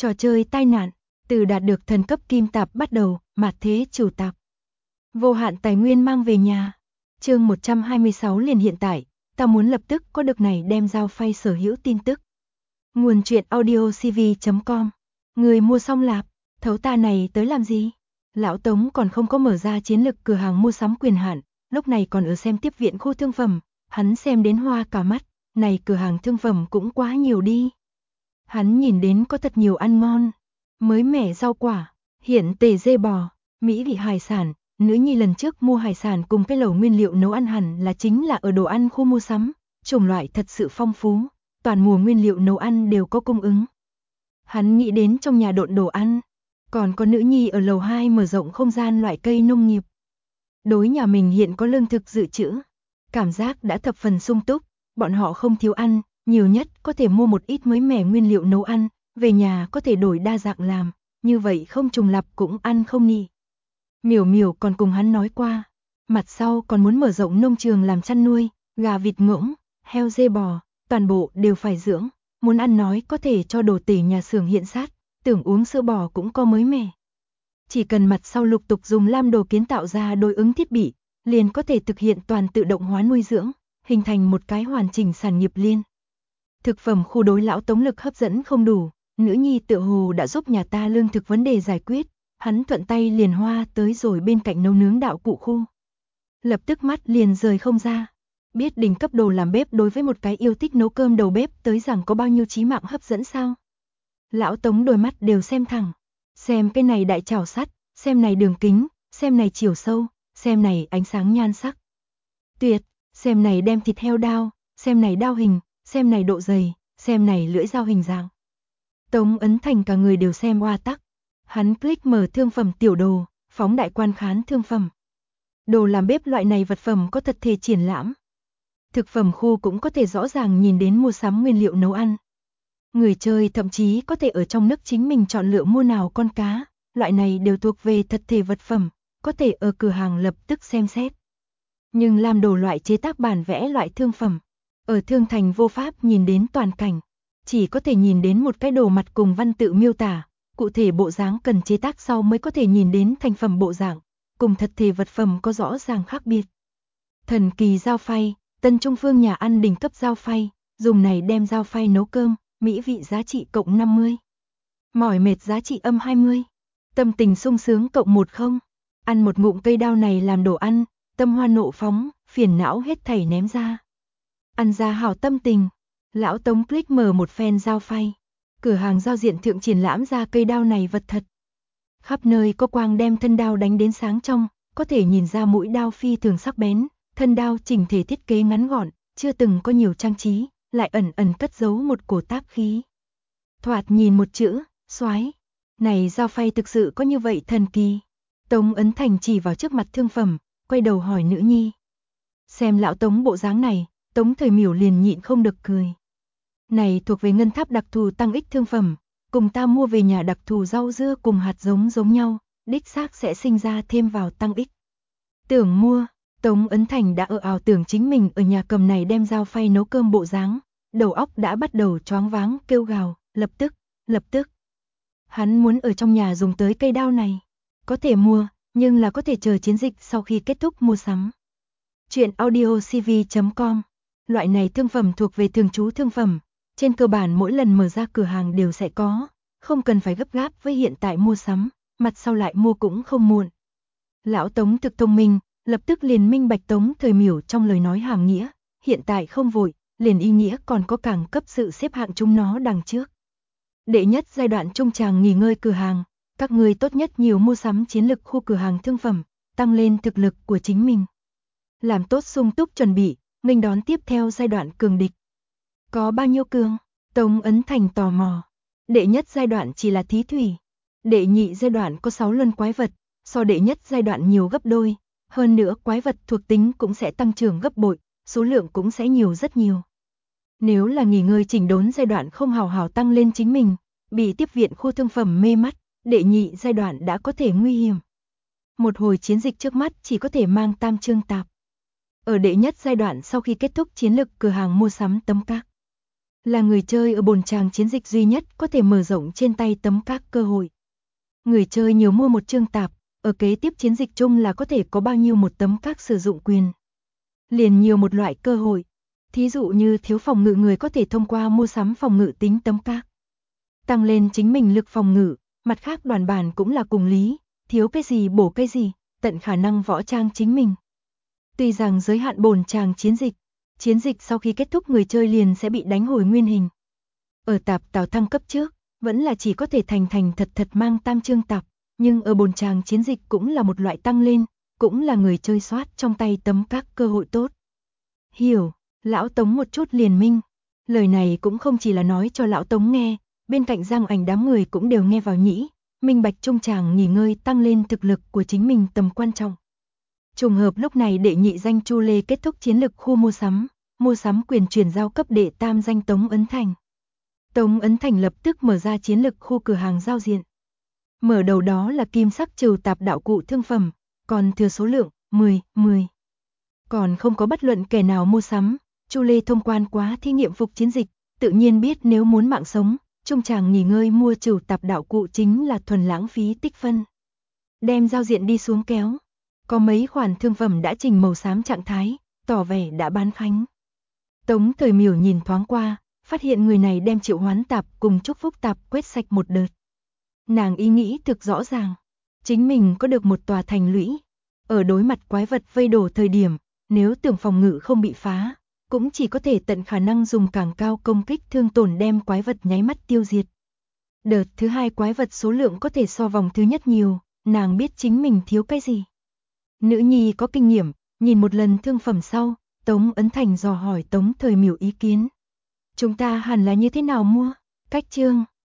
Trò chơi tai nạn, từ đạt được thần cấp kim tạp bắt đầu, mạt thế chủ tạp. Vô hạn tài nguyên mang về nhà. Chương 126 liền hiện tại, ta muốn lập tức có được này đem giao phay sở hữu tin tức. Nguồn truyện audiocv.com. Người mua xong lạp, thấu ta này tới làm gì? Lão Tống còn không có mở ra chiến lực cửa hàng mua sắm quyền hạn, lúc này còn ở xem tiếp viện khu thương phẩm, hắn xem đến hoa cả mắt, này cửa hàng thương phẩm cũng quá nhiều đi. Hắn nhìn đến có thật nhiều ăn ngon, mới mẻ rau quả, hiện tề dê bò, mỹ vị hải sản, nữ nhi lần trước mua hải sản cùng cái lẩu nguyên liệu nấu ăn hẳn là chính là ở đồ ăn khu mua sắm, chủng loại thật sự phong phú, toàn mùa nguyên liệu nấu ăn đều có cung ứng. Hắn nghĩ đến trong nhà độn đồ ăn, còn có nữ nhi ở lầu 2 mở rộng không gian loại cây nông nghiệp. Đối nhà mình hiện có lương thực dự trữ, cảm giác đã thập phần sung túc, bọn họ không thiếu ăn, nhiều nhất có thể mua một ít mới mẻ nguyên liệu nấu ăn, về nhà có thể đổi đa dạng làm, như vậy không trùng lặp cũng ăn không nị. Miểu Miểu còn cùng hắn nói qua, mặt sau còn muốn mở rộng nông trường làm chăn nuôi, gà vịt ngỗng, heo dê bò, toàn bộ đều phải dưỡng, muốn ăn nói có thể cho đồ tể nhà xưởng hiện sát, tưởng uống sữa bò cũng có mới mẻ. Chỉ cần mặt sau lục tục dùng lam đồ kiến tạo ra đối ứng thiết bị, liền có thể thực hiện toàn tự động hóa nuôi dưỡng, hình thành một cái hoàn chỉnh sản nghiệp liên. Thực phẩm khu đối lão Tống lực hấp dẫn không đủ, nữ nhi tựa hồ đã giúp nhà ta lương thực vấn đề giải quyết, hắn thuận tay liền hoa tới rồi bên cạnh nấu nướng đạo cụ khu. Lập tức mắt liền rời không ra, biết đỉnh cấp đồ làm bếp đối với một cái yêu thích nấu cơm đầu bếp tới rằng có bao nhiêu chí mạng hấp dẫn sao. Lão Tống đôi mắt đều xem thẳng, xem cái này đại chảo sắt, xem này đường kính, xem này chiều sâu, xem này ánh sáng nhan sắc. Tuyệt, xem này đem thịt heo đao, xem này đao hình, xem này độ dày, xem này lưỡi dao hình dạng. Tống Ấn Thành cả người đều xem oa tắc. Hắn click mở thương phẩm tiểu đồ, phóng đại quan khán thương phẩm. Đồ làm bếp loại này vật phẩm có thật thể triển lãm. Thực phẩm khu cũng có thể rõ ràng nhìn đến mua sắm nguyên liệu nấu ăn. Người chơi thậm chí có thể ở trong nước chính mình chọn lựa mua nào con cá, loại này đều thuộc về thật thể vật phẩm, có thể ở cửa hàng lập tức xem xét. Nhưng làm đồ loại chế tác bản vẽ loại thương phẩm, ở thương thành vô pháp nhìn đến toàn cảnh, chỉ có thể nhìn đến một cái đồ mặt cùng văn tự miêu tả, cụ thể bộ dáng cần chế tác sau mới có thể nhìn đến thành phẩm bộ dạng, cùng thật thể vật phẩm có rõ ràng khác biệt. Thần kỳ dao phay, Tân Trung Phương nhà ăn đỉnh cấp dao phay, dùng này đem dao phay nấu cơm, mỹ vị giá trị cộng 50. Mỏi mệt giá trị âm 20. Tâm tình sung sướng cộng 10. Ăn một ngụm cây đao này làm đồ ăn, tâm hoa nộ phóng, phiền não hết thảy ném ra. Ăn ra hảo tâm tình. Lão Tống click mở một phen dao phay. Cửa hàng giao diện thượng triển lãm ra cây đao này vật thật. Khắp nơi có quang đem thân đao đánh đến sáng trong, có thể nhìn ra mũi đao phi thường sắc bén, thân đao chỉnh thể thiết kế ngắn gọn, chưa từng có nhiều trang trí, lại ẩn ẩn cất giấu một cổ táp khí. Thoạt nhìn một chữ, soái. Này dao phay thực sự có như vậy thần kỳ. Tống Ấn Thành chỉ vào trước mặt thương phẩm, quay đầu hỏi nữ nhi. Xem lão Tống bộ dáng này, Tống Thời Miểu liền nhịn không được cười. Này thuộc về ngân tháp đặc thù tăng ích thương phẩm, cùng ta mua về nhà đặc thù rau dưa cùng hạt giống giống nhau, đích xác sẽ sinh ra thêm vào tăng ích. Tưởng mua, Tống Ấn Thành đã ở ảo tưởng chính mình ở nhà cầm này đem dao phay nấu cơm bộ dáng, đầu óc đã bắt đầu choáng váng kêu gào, lập tức. Hắn muốn ở trong nhà dùng tới cây đao này, có thể mua, nhưng là có thể chờ chiến dịch sau khi kết thúc mua sắm. Chuyện audiocv.com. Loại này thương phẩm thuộc về thường trú thương phẩm, trên cơ bản mỗi lần mở ra cửa hàng đều sẽ có, không cần phải gấp gáp với hiện tại mua sắm, mặt sau lại mua cũng không muộn. Lão Tống thực thông minh, lập tức liền minh bạch Tống Thời Miểu trong lời nói hàm nghĩa, hiện tại không vội, liền ý nghĩa còn có càng cấp sự xếp hạng chúng nó đằng trước. Đệ nhất giai đoạn trung tràng nghỉ ngơi cửa hàng, các người tốt nhất nhiều mua sắm chiến lực khu cửa hàng thương phẩm, tăng lên thực lực của chính mình. Làm tốt sung túc chuẩn bị, nghênh đón tiếp theo giai đoạn cường địch. Có bao nhiêu cường? Tống Ấn Thành tò mò. Đệ nhất giai đoạn chỉ là thí thủy. Đệ nhị giai đoạn có 6 luân quái vật, so đệ nhất giai đoạn nhiều gấp đôi. Hơn nữa quái vật thuộc tính cũng sẽ tăng trưởng gấp bội, số lượng cũng sẽ nhiều rất nhiều. Nếu là nghỉ ngơi chỉnh đốn giai đoạn không hào hào tăng lên chính mình, bị tiếp viện khu thương phẩm mê mắt, đệ nhị giai đoạn đã có thể nguy hiểm. Một hồi chiến dịch trước mắt chỉ có thể mang tam chương tạp. Ở đệ nhất giai đoạn sau khi kết thúc chiến lực cửa hàng mua sắm tấm các. Là người chơi ở bồn chàng chiến dịch duy nhất có thể mở rộng trên tay tấm các cơ hội. Người chơi nhiều mua một chương tạp, ở kế tiếp chiến dịch chung là có thể có bao nhiêu một tấm các sử dụng quyền. Liền nhiều một loại cơ hội. Thí dụ như thiếu phòng ngự, người có thể thông qua mua sắm phòng ngự tính tấm các tăng lên chính mình lực phòng ngự, mặt khác đoàn bản cũng là cùng lý, thiếu cái gì bổ cái gì, tận khả năng võ trang chính mình. Tuy rằng giới hạn bồn chàng chiến dịch sau khi kết thúc người chơi liền sẽ bị đánh hồi nguyên hình. Ở tạp tào thăng cấp trước, vẫn là chỉ có thể thành thật mang tam chương tạp, nhưng ở bồn chàng chiến dịch cũng là một loại tăng lên, cũng là người chơi soát trong tay tấm các cơ hội tốt. Hiểu, lão Tống một chút liền minh. Lời này cũng không chỉ là nói cho lão Tống nghe, bên cạnh Giang Ảnh đám người cũng đều nghe vào nhĩ, minh bạch trung chàng nghỉ ngơi tăng lên thực lực của chính mình tầm quan trọng. Trùng hợp lúc này đệ nhị danh Chu Lê kết thúc chiến lực khu mua sắm quyền chuyển giao cấp đệ tam danh Tống Ấn Thành. Tống Ấn Thành lập tức mở ra chiến lực khu cửa hàng giao diện. Mở đầu đó là kim sắc trừ tạp đạo cụ thương phẩm, còn thừa số lượng 10. Còn không có bất luận kẻ nào mua sắm, Chu Lê thông quan quá thí nghiệm phục chiến dịch, tự nhiên biết nếu muốn mạng sống, trung chàng nghỉ ngơi mua trừ tạp đạo cụ chính là thuần lãng phí tích phân. Đem giao diện đi xuống kéo, có mấy khoản thương phẩm đã trình màu xám trạng thái, tỏ vẻ đã bán khánh. Tống Thời Miểu nhìn thoáng qua, phát hiện người này đem triệu hoán tạp cùng chúc phúc tạp quét sạch một đợt. Nàng ý nghĩ thực rõ ràng, chính mình có được một tòa thành lũy, ở đối mặt quái vật vây đổ thời điểm, nếu tưởng phòng ngự không bị phá, cũng chỉ có thể tận khả năng dùng càng cao công kích thương tổn đem quái vật nháy mắt tiêu diệt. Đợt thứ hai quái vật số lượng có thể so vòng thứ nhất nhiều, nàng biết chính mình thiếu cái gì. Nữ nhi có kinh nghiệm, nhìn một lần thương phẩm sau, Tống Ấn Thành dò hỏi Tống Thời Miểu ý kiến. Chúng ta hẳn là như thế nào mua? Cách chương